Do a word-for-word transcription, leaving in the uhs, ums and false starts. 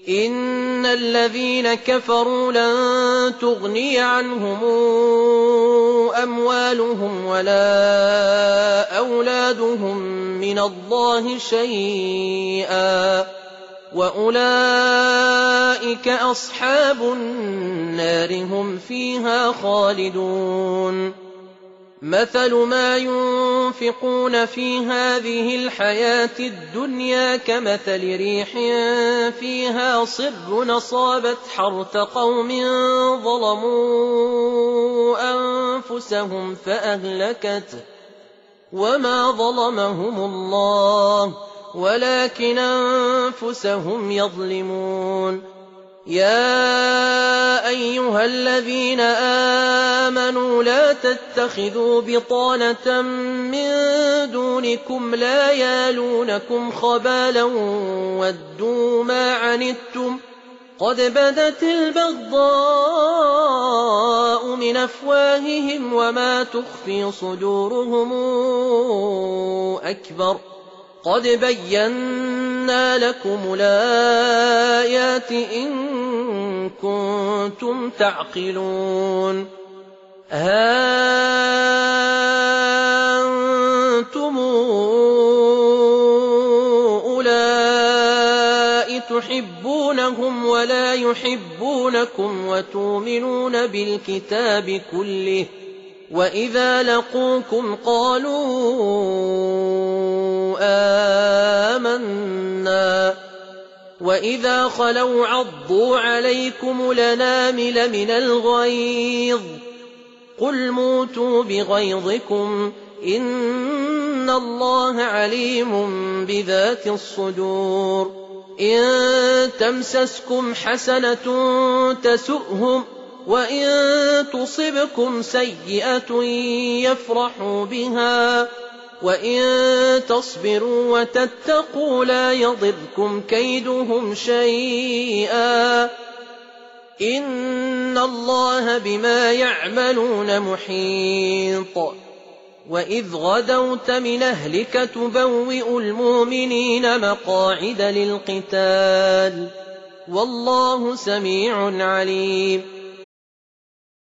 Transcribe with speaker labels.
Speaker 1: إن الذين كفروا لن تغني عنهم أموالهم ولا أولادهم من الله شيئا وأولئك أصحاب النار هم فيها خالدون مثل ما ينفقون في هذه الحياة الدنيا كمثل ريح فيها صر أصابت حرث قوم ظلموا أنفسهم فأهلكته وما ظلمهم الله ولكن أنفسهم يظلمون يا أيها الذين آمنوا لا تتخذوا بطانة من دونكم لا يالونكم خبالا ودوا ما عنتم قد بدت البغضاء من أفواههم وما تخفي صدورهم أكبر قد بينا لكم الآيات إن كنتم تعقلون ها أنتم أولئك تحبونهم ولا يحبونكم وتؤمنون بالكتاب كله وإذا لقوكم قالوا آمنا وإذا خلوا عضوا عليكم الأنامل من الغيظ قل موتوا بغيظكم إن الله عليم بذات الصدور إن تمسسكم حسنة تسؤهم وإن تصبكم سيئة يفرحوا بها وإن تصبروا وتتقوا لا يضركم كيدهم شيئا إن الله بما يعملون محيط وإذ غدوت من أهلك تبوئ المؤمنين مقاعد للقتال والله سميع عليم